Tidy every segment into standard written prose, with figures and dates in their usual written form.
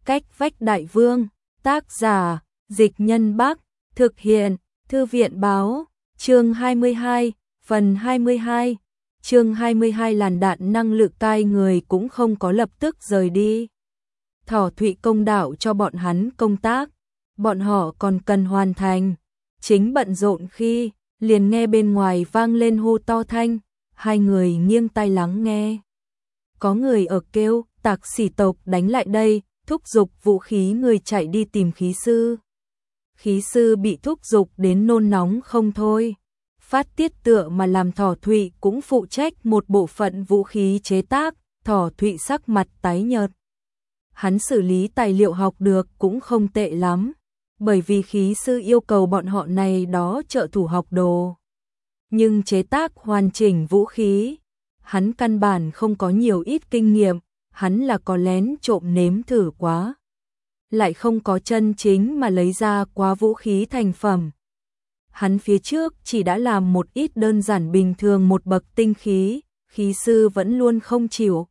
Cách vách đại vương, tác giả, Dịch Nhân Bắc, thực hiện, Thư viện báo, chương 22, phần 22, chương 22 làn đạn năng lượng tai người cũng không có lập tức rời đi. Thỏ Thụy công đạo cho bọn hắn công tác, bọn họ còn cần hoàn thành, chính bận rộn khi, liền nghe bên ngoài vang lên hô to thanh, hai người nghiêng tai lắng nghe. Có người ở kêu, Tạc Sỉ tộc đánh lại đây, thúc giục vũ khí người chạy đi tìm khí sư. Khí sư bị thúc giục đến nôn nóng không thôi. Phát tiết tựa mà làm Thỏ Thụy cũng phụ trách một bộ phận vũ khí chế tác, Thỏ Thụy sắc mặt tái nhợt. Hắn xử lý tài liệu học được cũng không tệ lắm, bởi vì khí sư yêu cầu bọn họ này đó trợ thủ học đồ. Nhưng chế tác hoàn chỉnh vũ khí, hắn căn bản không có nhiều ít kinh nghiệm, hắn là có lén trộm nếm thử quá. Lại không có chân chính mà lấy ra quá vũ khí thành phẩm. Hắn phía trước chỉ đã làm một ít đơn giản bình thường một bậc tinh khí, khí sư vẫn luôn không chịu.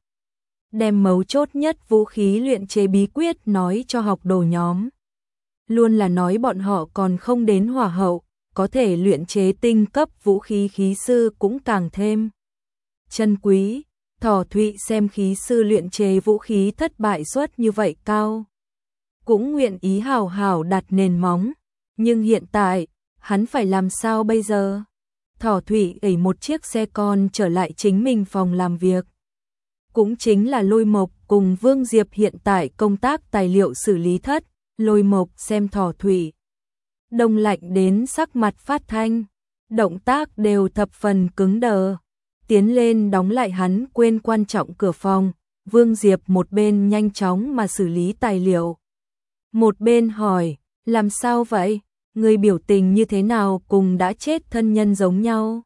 Đem mấu chốt nhất vũ khí luyện chế bí quyết nói cho học đồ nhóm. Luôn là nói bọn họ còn không đến hỏa hậu, có thể luyện chế tinh cấp vũ khí khí sư cũng càng thêm chân quý. Thỏ Thụy xem khí sư luyện chế vũ khí thất bại suất như vậy cao, cũng nguyện ý hào hào đặt nền móng, nhưng hiện tại, hắn phải làm sao bây giờ? Thỏ Thụy đẩy một chiếc xe con trở lại chính mình phòng làm việc. Cũng chính là Lôi Mộc cùng Vương Diệp hiện tại công tác tài liệu xử lý thất, Lôi Mộc xem Thỏ Thụy đông lạnh đến sắc mặt phát thanh, động tác đều thập phần cứng đờ. Tiến lên đóng lại hắn quên quan trọng cửa phòng, Vương Diệp một bên nhanh chóng mà xử lý tài liệu. Một bên hỏi, làm sao vậy? Người biểu tình như thế nào cùng đã chết thân nhân giống nhau?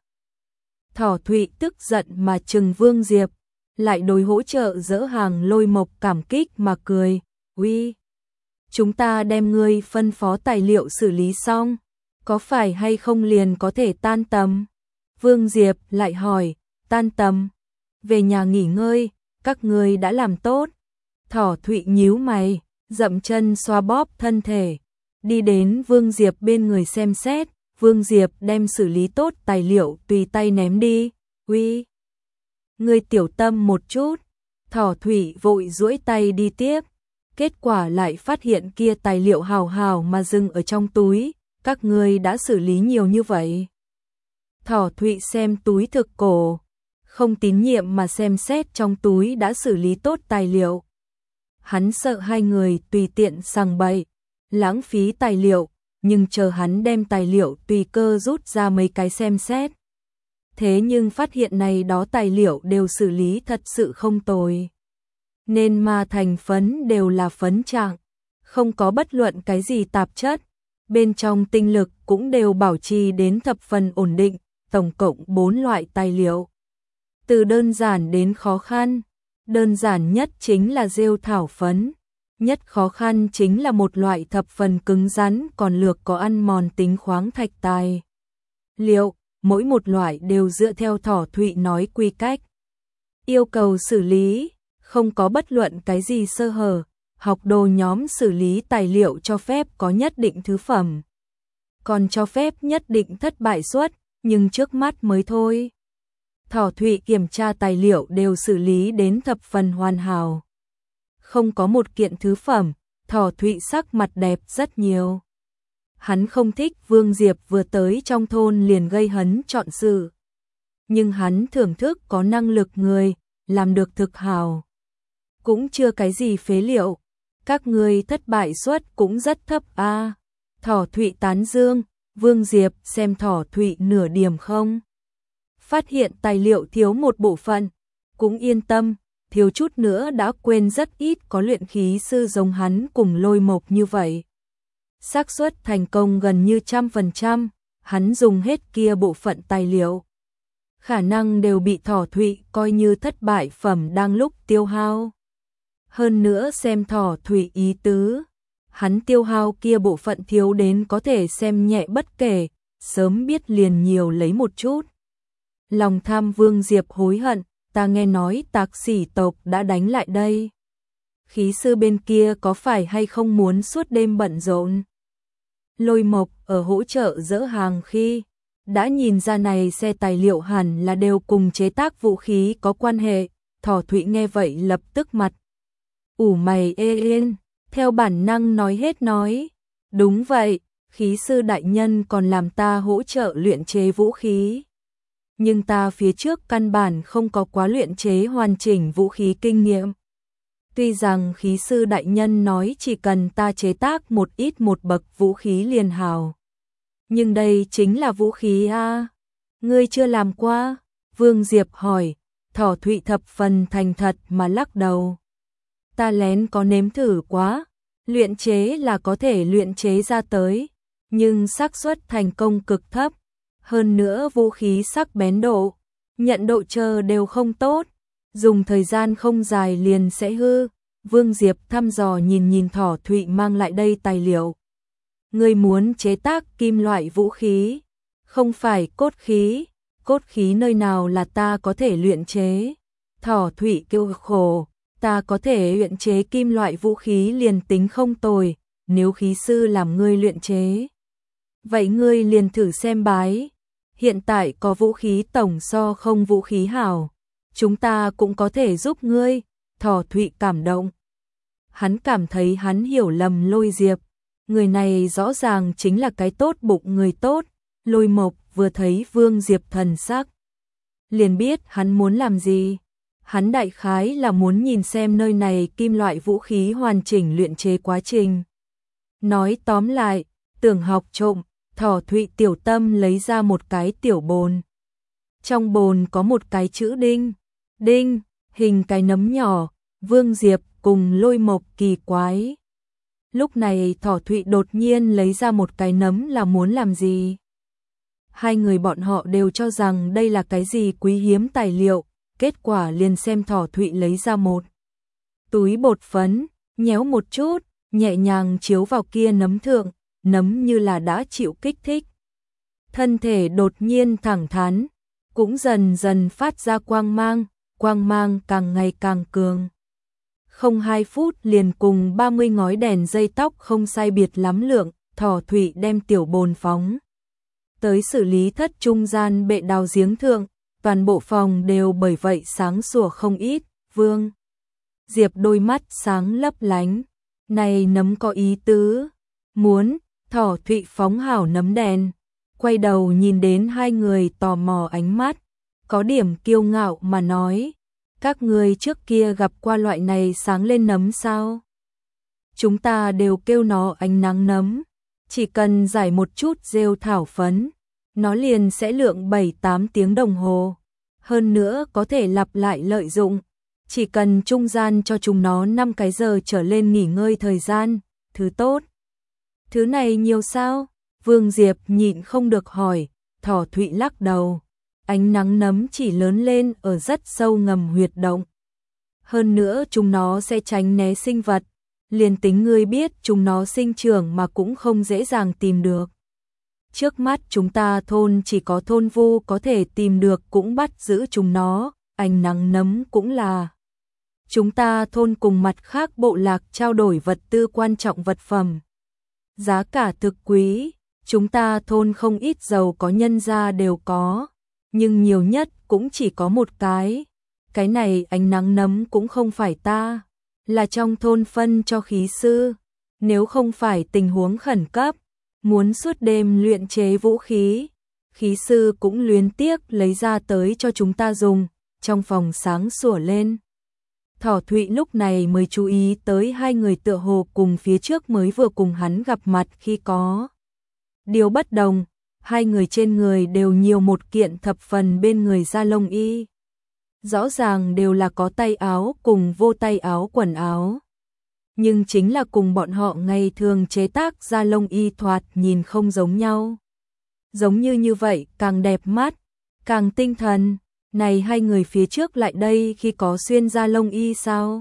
Thỏ Thụy tức giận mà trừng Vương Diệp, lại đối hỗ trợ dỡ hàng Lôi Mộc cảm kích mà cười, uy, chúng ta đem ngươi phân phó tài liệu xử lý xong, có phải hay không liền có thể tan tầm? Vương Diệp lại hỏi, tan tầm, về nhà nghỉ ngơi, các ngươi đã làm tốt. Thỏ Thụy nhíu mày, dậm chân xoa bóp thân thể, đi đến Vương Diệp bên người xem xét, Vương Diệp đem xử lý tốt tài liệu tùy tay ném đi, uy, ngươi tiểu tâm một chút. Thỏ Thụy vội duỗi tay đi tiếp, kết quả lại phát hiện kia tài liệu hào hào mà dừng ở trong túi, các ngươi đã xử lý nhiều như vậy. Thỏ Thụy xem túi thực cổ, không tín nhiệm mà xem xét trong túi đã xử lý tốt tài liệu. Hắn sợ hai người tùy tiện sằng bậy, lãng phí tài liệu, nhưng chờ hắn đem tài liệu tùy cơ rút ra mấy cái xem xét. Thế nhưng phát hiện này đó tài liệu đều xử lý thật sự không tồi. Nên mà thành phấn đều là phấn trạng, không có bất luận cái gì tạp chất. Bên trong tinh lực cũng đều bảo trì đến thập phần ổn định, tổng cộng 4 loại tài liệu. Từ đơn giản đến khó khăn, đơn giản nhất chính là rêu thảo phấn, nhất khó khăn chính là một loại thập phần cứng rắn còn lược có ăn mòn tính khoáng thạch tài liệu, mỗi một loại đều dựa theo Thỏ Thụy nói quy cách. Yêu cầu xử lý, không có bất luận cái gì sơ hở, học đồ nhóm xử lý tài liệu cho phép có nhất định thứ phẩm. Còn cho phép nhất định thất bại suất, nhưng trước mắt mới thôi. Thỏ Thụy kiểm tra tài liệu đều xử lý đến thập phần hoàn hảo. Không có một kiện thứ phẩm, Thỏ Thụy sắc mặt đẹp rất nhiều. Hắn không thích Vương Diệp vừa tới trong thôn liền gây hấn chọn sự. Nhưng hắn thưởng thức có năng lực người, làm được thực hảo. Cũng chưa cái gì phế liệu, các ngươi thất bại suất cũng rất thấp a. Thỏ Thụy tán dương, Vương Diệp xem Thỏ Thụy nửa điểm không. Phát hiện tài liệu thiếu một bộ phận, cũng yên tâm, thiếu chút nữa đã quên rất ít có luyện khí sư giống hắn cùng Lôi Mộc như vậy. Xác suất thành công gần như 100%, hắn dùng hết kia bộ phận tài liệu. Khả năng đều bị Thỏ Thụy coi như thất bại phẩm đang lúc tiêu hao. Hơn nữa xem Thỏ Thụy ý tứ, hắn tiêu hao kia bộ phận thiếu đến có thể xem nhẹ bất kể, sớm biết liền nhiều lấy một chút. Lòng tham Vương Diệp hối hận, ta nghe nói Tạc Sỉ tộc đã đánh lại đây. khí sư bên kia có phải hay không muốn suốt đêm bận rộn? Lôi Mộc ở hỗ trợ dỡ hàng khi đã nhìn ra này xe tài liệu hẳn là đều cùng chế tác vũ khí có quan hệ. Thỏ Thụy nghe vậy lập tức mặt ủ mày ê lên, theo bản năng nói hết nói. Đúng vậy, khí sư đại nhân còn làm ta hỗ trợ luyện chế vũ khí. Nhưng ta phía trước căn bản không có quá luyện chế hoàn chỉnh vũ khí kinh nghiệm. Tuy rằng khí sư đại nhân nói chỉ cần ta chế tác một ít một bậc vũ khí liền hào. Nhưng đây chính là vũ khí a. Ngươi chưa làm qua? Vương Diệp hỏi. Thỏ Thụy thập phần thành thật mà lắc đầu. Ta lén có nếm thử quá, luyện chế là có thể luyện chế ra tới, nhưng xác suất thành công cực thấp. Hơn nữa vũ khí sắc bén độ, nhận độ chờ đều không tốt, dùng thời gian không dài liền sẽ hư. Vương Diệp thăm dò nhìn Thỏ Thụy mang lại đây tài liệu. Ngươi muốn chế tác kim loại vũ khí, không phải cốt khí nơi nào là ta có thể luyện chế. Thỏ Thụy kêu khổ, ta có thể luyện chế kim loại vũ khí liền tính không tồi, nếu khí sư làm ngươi luyện chế. Vậy ngươi liền thử xem bái, hiện tại có vũ khí tổng so không vũ khí hảo, chúng ta cũng có thể giúp ngươi. Thỏ Thụy cảm động. Hắn cảm thấy hắn hiểu lầm Lôi Diệp, người này rõ ràng chính là cái tốt bụng người tốt. Lôi Mộc vừa thấy Vương Diệp thần sắc, liền biết hắn muốn làm gì. Hắn đại khái là muốn nhìn xem nơi này kim loại vũ khí hoàn chỉnh luyện chế quá trình. Nói tóm lại, tưởng học trộm, Thỏ Thụy tiểu tâm lấy ra một cái tiểu bồn. Trong bồn có một cái chữ đinh, đinh, hình cái nấm nhỏ. Vương Diệp cùng Lôi Mộc kỳ quái. Lúc này Thỏ Thụy đột nhiên lấy ra một cái nấm là muốn làm gì? Hai người bọn họ đều cho rằng đây là cái gì quý hiếm tài liệu, kết quả liền xem Thỏ Thụy lấy ra một túi bột phấn, nhéo một chút, nhẹ nhàng chiếu vào kia nấm thượng, nấm như là đã chịu kích thích. Thân thể đột nhiên thẳng thắn, cũng dần dần phát ra quang mang càng ngày càng cường. Không 2 phút liền cùng 30 ngói đèn dây tóc không sai biệt lắm lượng. Thỏ Thụy đem tiểu bồn phóng tới xử lý thất trung gian bệ đào giếng thượng, toàn bộ phòng đều bởi vậy sáng sủa không ít. Vương Diệp đôi mắt sáng lấp lánh, này nấm có ý tứ, muốn. Thỏ Thụy phóng hảo nấm đèn, quay đầu nhìn đến hai người tò mò ánh mắt, có điểm kiêu ngạo mà nói, các người trước kia gặp qua loại này sáng lên nấm sao? Chúng ta đều kêu nó ánh nắng nấm, chỉ cần giải một chút rêu thảo phấn, nó liền sẽ lượng 7-8 tiếng đồng hồ. Hơn nữa có thể lặp lại lợi dụng, chỉ cần trung gian cho chúng nó 5 cái giờ trở lên nghỉ ngơi thời gian, thứ tốt. Thứ này nhiều sao? Vương Diệp nhịn không được hỏi. Thỏ Thụy lắc đầu. Ánh nắng nấm chỉ lớn lên ở rất sâu ngầm huyệt động. Hơn nữa chúng nó sẽ tránh né sinh vật. Liền tính ngươi biết chúng nó sinh trưởng mà cũng không dễ dàng tìm được. Trước mắt chúng ta thôn chỉ có thôn vu có thể tìm được cũng bắt giữ chúng nó. Ánh nắng nấm cũng là chúng ta thôn cùng mặt khác bộ lạc trao đổi vật tư quan trọng vật phẩm. Giá cả thực quý, chúng ta thôn không ít giàu có nhân gia đều có, nhưng nhiều nhất cũng chỉ có một cái. Cái này ánh nắng nấm cũng không phải ta, là trong thôn phân cho khí sư. Nếu không phải tình huống khẩn cấp, muốn suốt đêm luyện chế vũ khí, khí sư cũng luyến tiếc lấy ra tới cho chúng ta dùng. Trong phòng sáng sủa lên. Thỏ Thụy lúc này mới chú ý tới hai người tựa hồ cùng phía trước mới vừa cùng hắn gặp mặt khi có điều bất đồng, hai người trên người đều nhiều một kiện thập phần bên người da lông y. Rõ ràng đều là có tay áo cùng vô tay áo quần áo. Nhưng chính là cùng bọn họ ngày thường chế tác da lông y thoạt nhìn không giống nhau. Giống như vậy càng đẹp mắt, càng tinh thần. Này hai người phía trước lại đây khi có xuyên da lông y sao?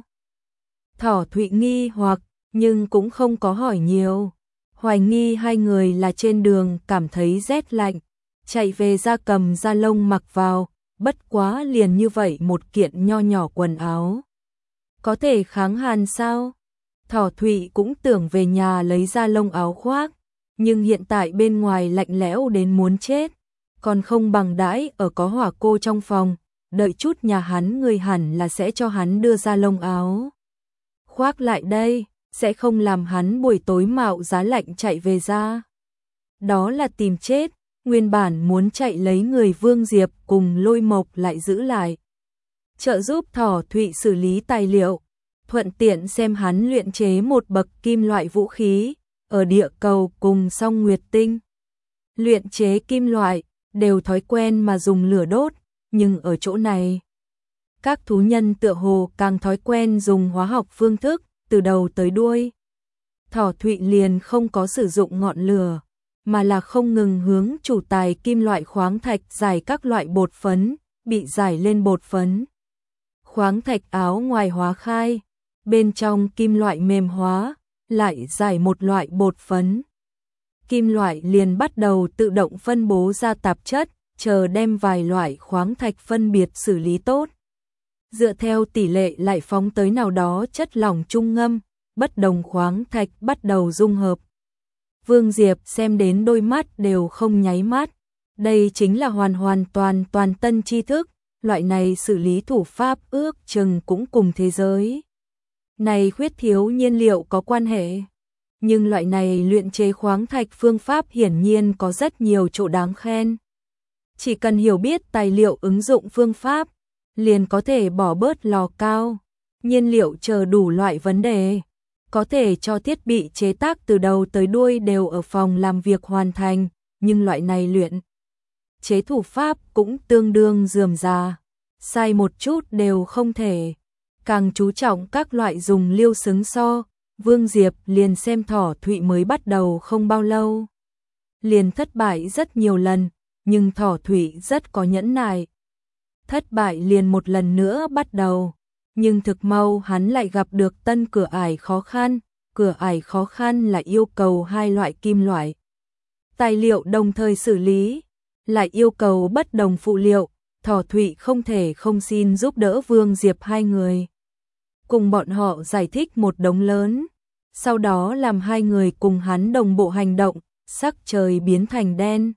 Thỏ Thụy nghi hoặc, nhưng cũng không có hỏi nhiều. Hoài nghi hai người là trên đường cảm thấy rét lạnh, chạy về ra cầm da lông mặc vào, bất quá liền như vậy một kiện nho nhỏ quần áo. có thể kháng hàn sao? Thỏ Thụy cũng tưởng về nhà lấy ra lông áo khoác, nhưng hiện tại bên ngoài lạnh lẽo đến muốn chết, còn không bằng đãi ở có hỏa cô trong phòng, đợi chút nhà hắn người hẳn là sẽ cho hắn đưa ra lông áo khoác lại đây, sẽ không làm hắn buổi tối mạo giá lạnh chạy về ra. Đó là tìm chết, nguyên bản muốn chạy lấy người Vương Diệp cùng Lôi Mộc lại giữ lại. Trợ giúp Thỏ Thụy xử lý tài liệu, thuận tiện xem hắn luyện chế một bậc kim loại vũ khí, ở địa cầu cùng Song Nguyệt Tinh. Luyện chế kim loại, đều thói quen mà dùng lửa đốt, nhưng ở chỗ này, các thú nhân tựa hồ càng thói quen dùng hóa học phương thức, từ đầu tới đuôi. Thỏ Thụy liền không có sử dụng ngọn lửa, mà là không ngừng hướng chủ tài kim loại khoáng thạch giải các loại bột phấn, bị giải lên bột phấn. Khoáng thạch áo ngoài hóa khai, bên trong kim loại mềm hóa, lại giải một loại bột phấn. Kim loại liền bắt đầu tự động phân bố ra tạp chất, chờ đem vài loại khoáng thạch phân biệt xử lý tốt. Dựa theo tỷ lệ lại phóng tới nào đó chất lỏng trung ngâm, bất đồng khoáng thạch bắt đầu dung hợp. Vương Diệp xem đến đôi mắt đều không nháy mắt. Đây chính là hoàn toàn tân tri thức, loại này xử lý thủ pháp ước chừng cũng cùng thế giới này khuyết thiếu nhiên liệu có quan hệ. Nhưng loại này luyện chế khoáng thạch phương pháp hiển nhiên có rất nhiều chỗ đáng khen. Chỉ cần hiểu biết tài liệu ứng dụng phương pháp, liền có thể bỏ bớt lò cao, nhiên liệu chờ đủ loại vấn đề. Có thể cho thiết bị chế tác từ đầu tới đuôi đều ở phòng làm việc hoàn thành, nhưng loại này luyện chế thủ pháp cũng tương đương rườm rà, sai một chút đều không thể. Càng chú trọng các loại dùng liêu xứng so, Vương Diệp liền xem Thỏ Thụy mới bắt đầu không bao lâu. Liền thất bại rất nhiều lần, nhưng Thỏ Thụy rất có nhẫn nại. Thất bại liền một lần nữa bắt đầu, nhưng thực mau hắn lại gặp được tân cửa ải khó khăn là yêu cầu hai loại kim loại. Tài liệu đồng thời xử lý, lại yêu cầu bất đồng phụ liệu, Thỏ Thụy không thể không xin giúp đỡ Vương Diệp hai người. Cùng bọn họ giải thích một đống lớn, sau đó làm hai người cùng hắn đồng bộ hành động, sắc trời biến thành đen.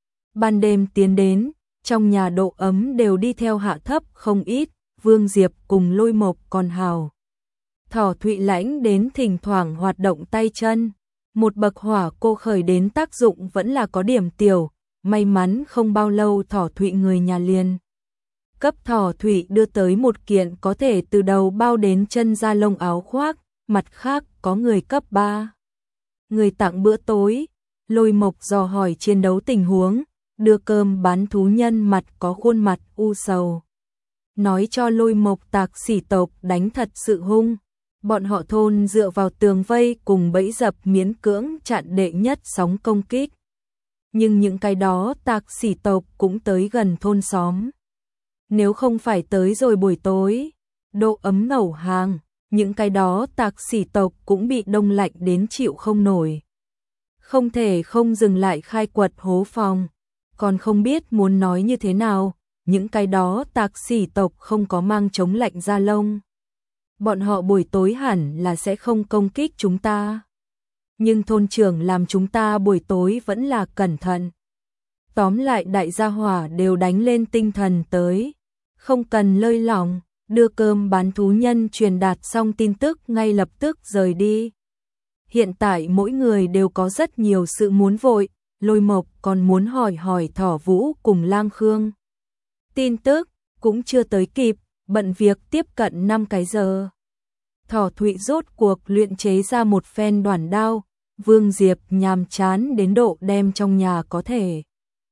Ban đêm tiến đến, trong nhà độ ấm đều đi theo hạ thấp không ít, Vương Diệp cùng Lôi Mộc còn hào. Thỏ Thụy lãnh đến thỉnh thoảng hoạt động tay chân, một bậc hỏa cô khởi đến tác dụng vẫn là có điểm tiểu, may mắn không bao lâu Thỏ Thụy người nhà liền cấp Thỏ Thụy đưa tới một kiện có thể từ đầu bao đến chân da lông áo khoác, mặt khác có người cấp 3. Người tặng bữa tối, Lôi Mộc dò hỏi chiến đấu tình huống, đưa cơm bán thú nhân mặt có khuôn mặt u sầu. Nói cho Lôi Mộc Tạc Sỉ tộc đánh thật sự hung, bọn họ thôn dựa vào tường vây cùng bẫy dập miễn cưỡng chặn đệ nhất sóng công kích. Nhưng những cái đó Tạc Sỉ tộc cũng tới gần thôn xóm. Nếu không phải tới rồi buổi tối, độ ấm ngẩu hàng, những cái đó Tạc Sỉ tộc cũng bị đông lạnh đến chịu không nổi. Không thể không dừng lại khai quật hố phòng, còn không biết muốn nói như thế nào, những cái đó Tạc Sỉ tộc không có mang chống lạnh da lông. Bọn họ buổi tối hẳn là sẽ không công kích chúng ta. Nhưng thôn trưởng làm chúng ta buổi tối vẫn là cẩn thận. Tóm lại đại gia hỏa đều đánh lên tinh thần tới, không cần lơi lỏng, đưa cơm bán thú nhân truyền đạt xong tin tức ngay lập tức rời đi. Hiện tại mỗi người đều có rất nhiều sự muốn vội, Lôi Mộc còn muốn hỏi Thỏ Vũ cùng Lang Khương. Tin tức cũng chưa tới kịp, bận việc tiếp cận 5 cái giờ. Thỏ Thụy rốt cuộc luyện chế ra một phen đoản đao, Vương Diệp nhàm chán đến độ đem trong nhà có thể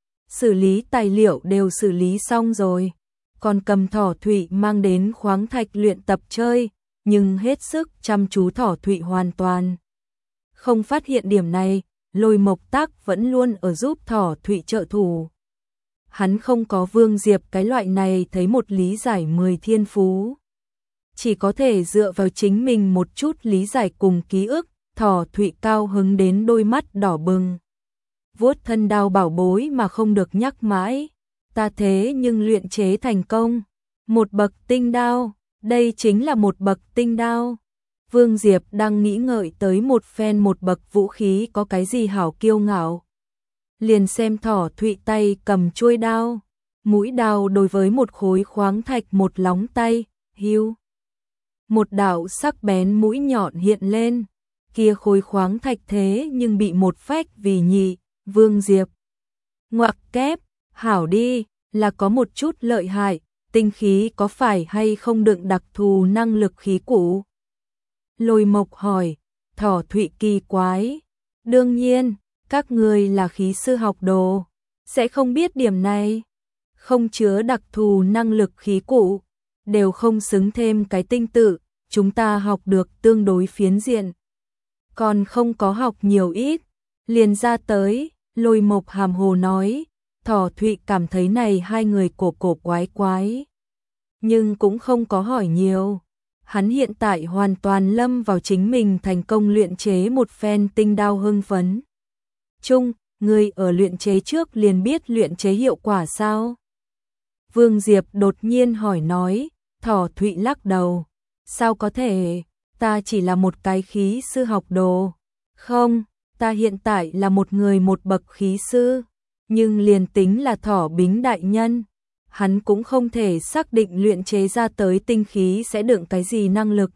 xử lý tài liệu đều xử lý xong rồi, còn cầm Thỏ Thụy mang đến khoáng thạch luyện tập chơi, nhưng hết sức chăm chú Thỏ Thụy hoàn toàn không phát hiện điểm này. Lôi Mộc Tắc vẫn luôn ở giúp Thỏ Thụy trợ thủ. Hắn không có Vương Diệp cái loại này thấy một lý giải 10 thiên phú. Chỉ có thể dựa vào chính mình một chút lý giải cùng ký ức, Thỏ Thụy cao hứng đến đôi mắt đỏ bừng. Vuốt thân đao bảo bối mà không được nhắc mãi. Ta thế nhưng luyện chế thành công. Một bậc tinh đao, Đây chính là một bậc tinh đao. Vương Diệp đang nghĩ ngợi tới một phen một bậc vũ khí có cái gì hảo kiêu ngạo. Liền xem Thỏ Thụy tay cầm chuôi đao, mũi đao đối với một khối khoáng thạch một lóng tay, hưu. Một đạo sắc bén mũi nhọn hiện lên, kia khối khoáng thạch thế nhưng bị một phách vì nhị, Vương Diệp. Ngoặc kép, hảo đi, là có một chút lợi hại, tinh khí có phải hay không đựng đặc thù năng lực khí cụ? Lôi Mộc hỏi, Thỏ Thụy kỳ quái. Đương nhiên, các người là khí sư học đồ, sẽ không biết điểm này. Không chứa đặc thù năng lực khí cụ, đều không xứng thêm cái tinh tự, chúng ta học được tương đối phiến diện. Còn không có học nhiều ít, liền ra tới, Lôi Mộc hàm hồ nói, Thỏ Thụy cảm thấy này hai người cổ quái quái. Nhưng cũng không có hỏi nhiều. Hắn hiện tại hoàn toàn lâm vào chính mình thành công luyện chế một phen tinh đao hưng phấn. Trung, người ở luyện chế trước liền biết luyện chế hiệu quả sao? Vương Diệp đột nhiên hỏi nói, Thỏ Thụy lắc đầu. Sao có thể, ta chỉ là một cái khí sư học đồ. Không, ta hiện tại là một người một bậc khí sư. Nhưng liền tính là Thỏ Bính đại nhân, hắn cũng không thể xác định luyện chế ra tới tinh khí sẽ đựng cái gì năng lực.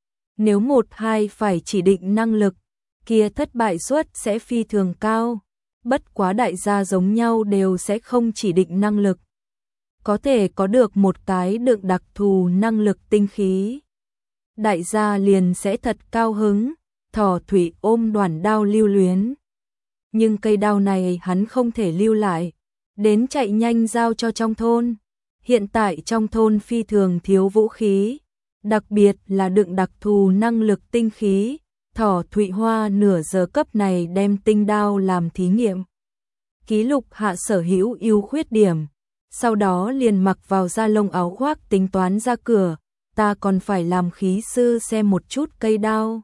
Nếu một hai phải chỉ định năng lực, kia thất bại suất sẽ phi thường cao. Bất quá đại gia giống nhau đều sẽ không chỉ định năng lực. Có thể có được một cái đựng đặc thù năng lực tinh khí. Đại gia liền sẽ thật cao hứng, Thỏ Thụy ôm đoàn đao lưu luyến. Nhưng cây đao này hắn không thể lưu lại, đến chạy nhanh giao cho trong thôn. Hiện tại trong thôn phi thường thiếu vũ khí, đặc biệt là đựng đặc thù năng lực tinh khí. Thỏ Thụy hoa nửa giờ cấp này đem tinh đao làm thí nghiệm. Ký lục hạ sở hữu ưu khuyết điểm, sau đó liền mặc vào da lông áo khoác tính toán ra cửa, ta còn phải làm khí sư xem một chút cây đao.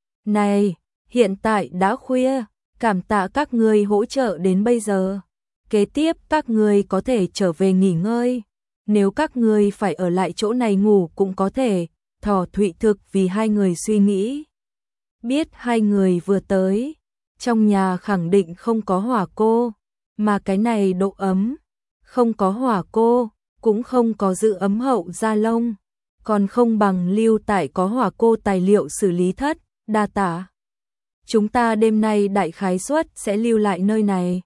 Này, hiện tại đã khuya, cảm tạ các người hỗ trợ đến bây giờ. Kế tiếp các người có thể trở về nghỉ ngơi, nếu các người phải ở lại chỗ này ngủ cũng có thể. Thỏ Thụy thực vì hai người suy nghĩ. Biết hai người vừa tới, trong nhà khẳng định không có hỏa cô, mà cái này độ ấm, không có hỏa cô, cũng không có giữ ấm hậu da lông, còn không bằng lưu tại có hỏa cô tài liệu xử lý thất, đa tạ. Chúng ta đêm nay đại khái suất sẽ lưu lại nơi này.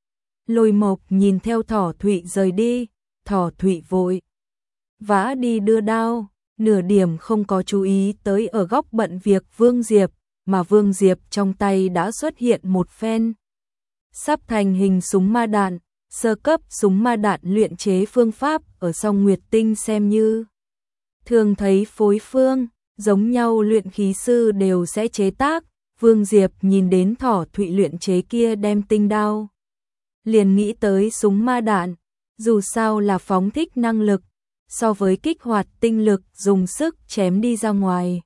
Lôi Mộc nhìn theo Thỏ Thụy rời đi, Thỏ Thụy vội vã đi đưa đao, nửa điểm không có chú ý tới ở góc bận việc Vương Diệp, mà Vương Diệp trong tay đã xuất hiện một phen sắp thành hình súng ma đạn, sơ cấp súng ma đạn luyện chế phương pháp ở Song Nguyệt Tinh xem như thường thấy phối phương, giống nhau luyện khí sư đều sẽ chế tác. Vương Diệp nhìn đến Thỏ Thụy luyện chế kia đem tinh đao, liền nghĩ tới súng ma đạn, dù sao là phóng thích năng lực, so với kích hoạt tinh lực dùng sức chém đi ra ngoài.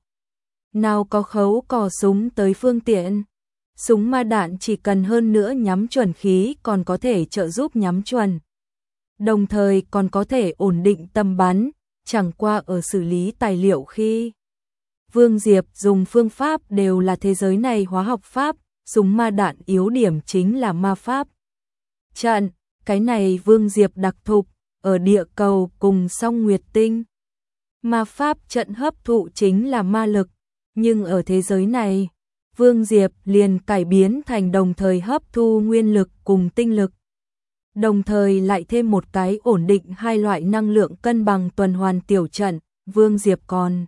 Nào có khấu cò súng tới phương tiện, súng ma đạn chỉ cần hơn nữa nhắm chuẩn khí còn có thể trợ giúp nhắm chuẩn. Đồng thời còn có thể ổn định tầm bắn, chẳng qua ở xử lý tài liệu khi Vương Diệp dùng phương pháp đều là thế giới này hóa học pháp, súng ma đạn yếu điểm chính là ma pháp. Trận, cái này Vương Diệp đặc thục, ở địa cầu cùng Song Nguyệt Tinh. Ma pháp trận hấp thụ chính là ma lực, nhưng ở thế giới này, Vương Diệp liền cải biến thành đồng thời hấp thu nguyên lực cùng tinh lực. Đồng thời lại thêm một cái ổn định hai loại năng lượng cân bằng tuần hoàn tiểu trận, Vương Diệp còn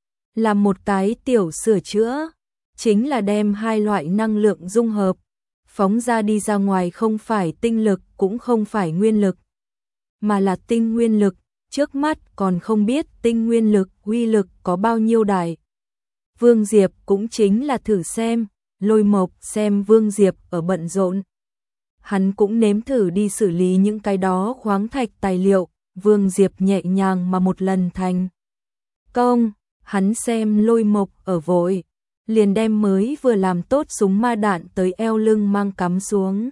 làm một cái tiểu sửa chữa, chính là đem hai loại năng lượng dung hợp, phóng ra đi ra ngoài không phải tinh lực cũng không phải nguyên lực, mà là tinh nguyên lực, trước mắt còn không biết tinh nguyên lực uy lực có bao nhiêu đại. Vương Diệp cũng chính là thử xem, Lôi Mộc xem Vương Diệp ở bận rộn. Hắn cũng nếm thử đi xử lý những cái đó khoáng thạch tài liệu, Vương Diệp nhẹ nhàng mà một lần thành công. Hắn xem Lôi Mộc ở vội, liền đem mới vừa làm tốt súng ma đạn tới eo lưng mang cắm xuống.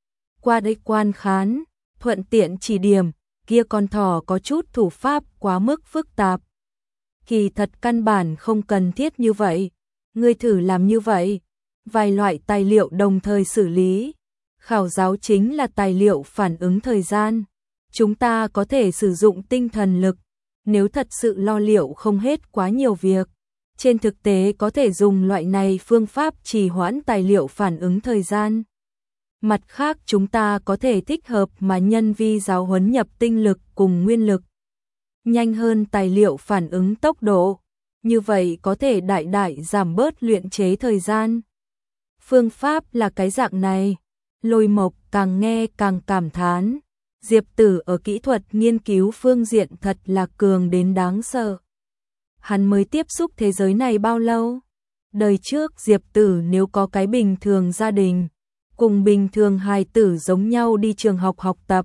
Qua đây quan khán, thuận tiện chỉ điểm, kia con thỏ có chút thủ pháp quá mức phức tạp. Kỳ thật căn bản không cần thiết như vậy. Ngươi thử làm như vậy. Vài loại tài liệu đồng thời xử lý. Khảo giáo chính là tài liệu phản ứng thời gian. Chúng ta có thể sử dụng tinh thần lực. Nếu thật sự lo liệu không hết quá nhiều việc, trên thực tế có thể dùng loại này phương pháp trì hoãn tài liệu phản ứng thời gian. Mặt khác chúng ta có thể thích hợp mà nhân vi giáo huấn nhập tinh lực cùng nguyên lực. Nhanh hơn tài liệu phản ứng tốc độ. Như vậy có thể đại đại giảm bớt luyện chế thời gian. Phương pháp là cái dạng này. Lôi Mộc càng nghe càng cảm thán. Diệp Tử ở kỹ thuật nghiên cứu phương diện thật là cường đến đáng sợ. Hắn mới tiếp xúc thế giới này bao lâu? Đời trước Diệp Tử nếu có cái bình thường gia đình, cùng bình thường hài tử giống nhau đi trường học học tập,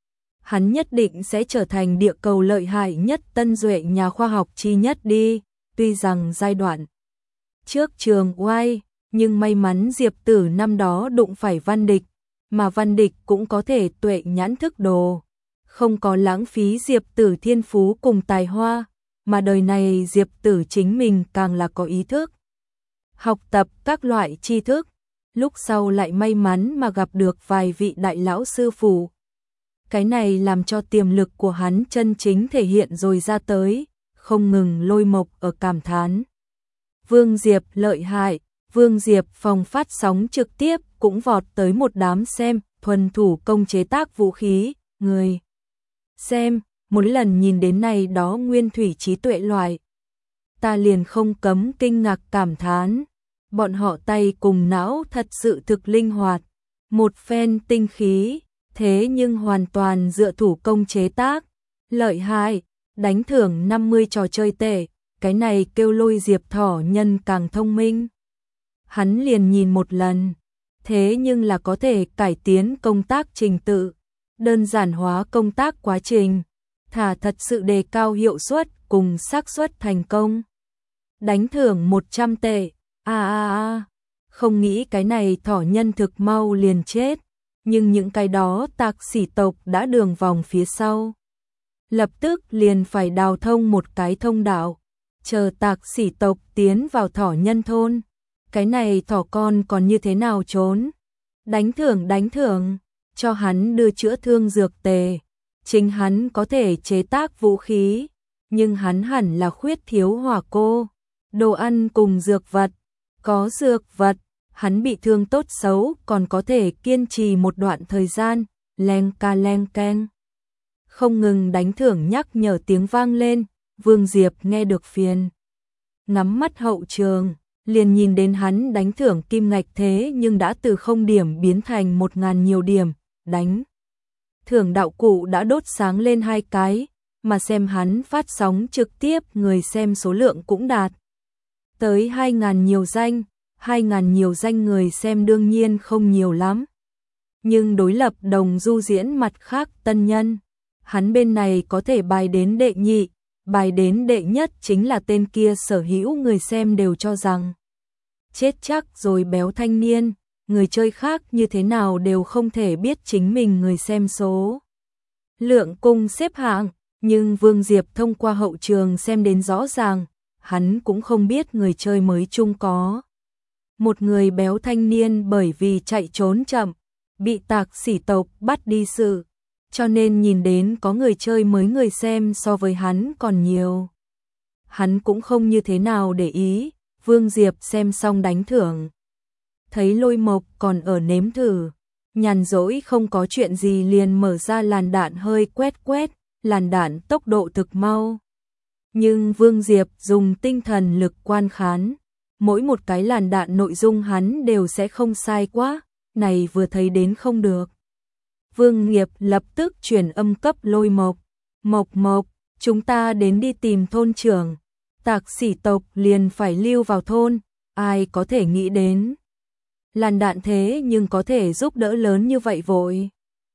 hắn nhất định sẽ trở thành địa cầu lợi hại nhất tân duệ nhà khoa học chi nhất đi. Tuy rằng giai đoạn trước trường oai, nhưng may mắn Diệp Tử năm đó đụng phải Văn Địch, mà Văn Địch cũng có thể tuệ nhãn thức đồ, không có lãng phí Diệp Tử thiên phú cùng tài hoa, mà đời này Diệp Tử chính mình càng là có ý thức học tập các loại tri thức, lúc sau lại may mắn mà gặp được vài vị đại lão sư phụ. Cái này làm cho tiềm lực của hắn chân chính thể hiện rồi ra tới, không ngừng Lôi Mộc ở cảm thán. Vương Diệp lợi hại. Vương Diệp phòng phát sóng trực tiếp cũng vọt tới một đám xem thuần thủ công chế tác vũ khí, người xem, mỗi lần nhìn đến này đó nguyên thủy trí tuệ loại. Ta liền không cấm kinh ngạc cảm thán, bọn họ tay cùng não thật sự thực linh hoạt, một phen tinh khí, thế nhưng hoàn toàn dựa thủ công chế tác, lợi hại, đánh thưởng 50 trò chơi tệ, cái này kêu Lôi Diệp thỏ nhân càng thông minh. Hắn liền nhìn một lần, thế nhưng là có thể cải tiến công tác trình tự, đơn giản hóa công tác quá trình, thả thật sự đề cao hiệu suất cùng xác suất thành công. Đánh thưởng 100 tệ, không nghĩ cái này thỏ nhân thực mau liền chết, nhưng những cái đó tạc sỉ tộc đã đường vòng phía sau. Lập tức liền phải đào thông một cái thông đạo, chờ tạc sỉ tộc tiến vào thỏ nhân thôn. Cái này thỏ con còn như thế nào trốn? Đánh thưởng, cho hắn đưa chữa thương dược tề. Chính hắn có thể chế tác vũ khí, nhưng hắn hẳn là khuyết thiếu hỏa cô, đồ ăn cùng dược vật. Có dược vật, hắn bị thương tốt xấu còn có thể kiên trì một đoạn thời gian, leng keng. Không ngừng đánh thưởng nhắc nhở tiếng vang lên, Vương Diệp nghe được phiền. Ngắm mắt hậu trường, liền nhìn đến hắn đánh thưởng kim ngạch thế nhưng đã từ 0 điểm biến thành 1000 nhiều điểm, đánh thưởng đạo cụ đã đốt sáng lên 2 cái, mà xem hắn phát sóng trực tiếp người xem số lượng cũng đạt tới 2000 nhiều danh, 2000 nhiều danh người xem đương nhiên không nhiều lắm. Nhưng đối lập đồng du diễn mặt khác tân nhân, hắn bên này có thể bài đến đệ nhị, bài đến đệ nhất chính là tên kia sở hữu người xem đều cho rằng chết chắc rồi béo thanh niên, người chơi khác như thế nào đều không thể biết chính mình người xem số lượng cùng xếp hạng, nhưng Vương Diệp thông qua hậu trường xem đến rõ ràng, hắn cũng không biết người chơi mới chung có một người béo thanh niên bởi vì chạy trốn chậm, bị tạc sỉ tộc bắt đi sự, cho nên nhìn đến có người chơi mới người xem so với hắn còn nhiều. Hắn cũng không như thế nào để ý, Vương Diệp xem xong đánh thưởng. Thấy Lôi Mộc còn ở nếm thử, nhàn rỗi không có chuyện gì liền mở ra làn đạn hơi quét, làn đạn tốc độ thực mau. Nhưng Vương Diệp dùng tinh thần lực quan khán, mỗi một cái làn đạn nội dung hắn đều sẽ không sai quá, này vừa thấy đến không được. Vương Diệp lập tức chuyển âm cấp Lôi Mộc, Mộc, chúng ta đến đi tìm thôn trưởng, tạc sỉ tộc liền phải lưu vào thôn, ai có thể nghĩ đến. Làn đạn thế nhưng có thể giúp đỡ lớn như vậy vội.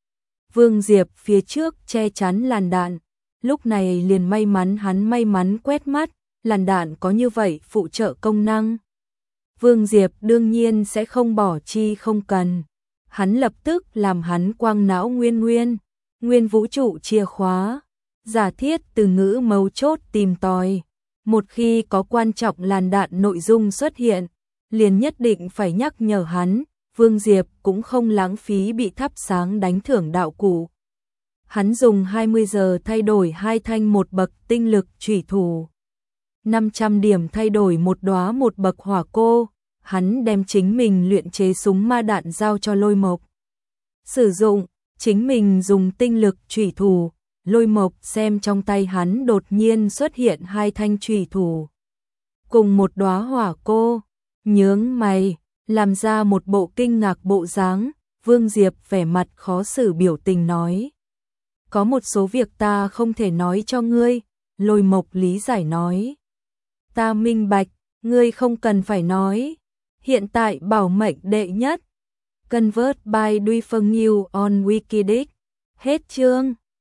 Vương Diệp phía trước che chắn làn đạn, lúc này liền hắn may mắn quét mắt, làn đạn có như vậy phụ trợ công năng. Vương Diệp đương nhiên sẽ không bỏ chi không cần. Hắn lập tức làm hắn quang não nguyên vũ trụ chìa khóa, giả thiết từ ngữ mấu chốt tìm tòi. Một khi có quan trọng làn đạn nội dung xuất hiện, liền nhất định phải nhắc nhở hắn, Vương Diệp cũng không lãng phí bị thắp sáng đánh thưởng đạo cụ. Hắn dùng 20 giờ thay đổi 2 thanh một bậc tinh lực chủy thủ. 500 điểm thay đổi một đóa một bậc hỏa cô, hắn đem chính mình luyện chế súng ma đạn giao cho Lôi Mộc. Sử dụng, chính mình dùng tinh lực chủy thủ, Lôi Mộc xem trong tay hắn đột nhiên xuất hiện 2 thanh chủy thủ. Cùng một đóa hỏa cô, nhướng mày, làm ra một bộ kinh ngạc bộ dáng, Vương Diệp vẻ mặt khó xử biểu tình nói. Có một số việc ta không thể nói cho ngươi, Lôi Mộc lý giải nói. Ta minh bạch, ngươi không cần phải nói. Hiện tại bảo mệnh đệ nhất. Convert by Duy Phương Nhiêu on Wikidex. Hết chương.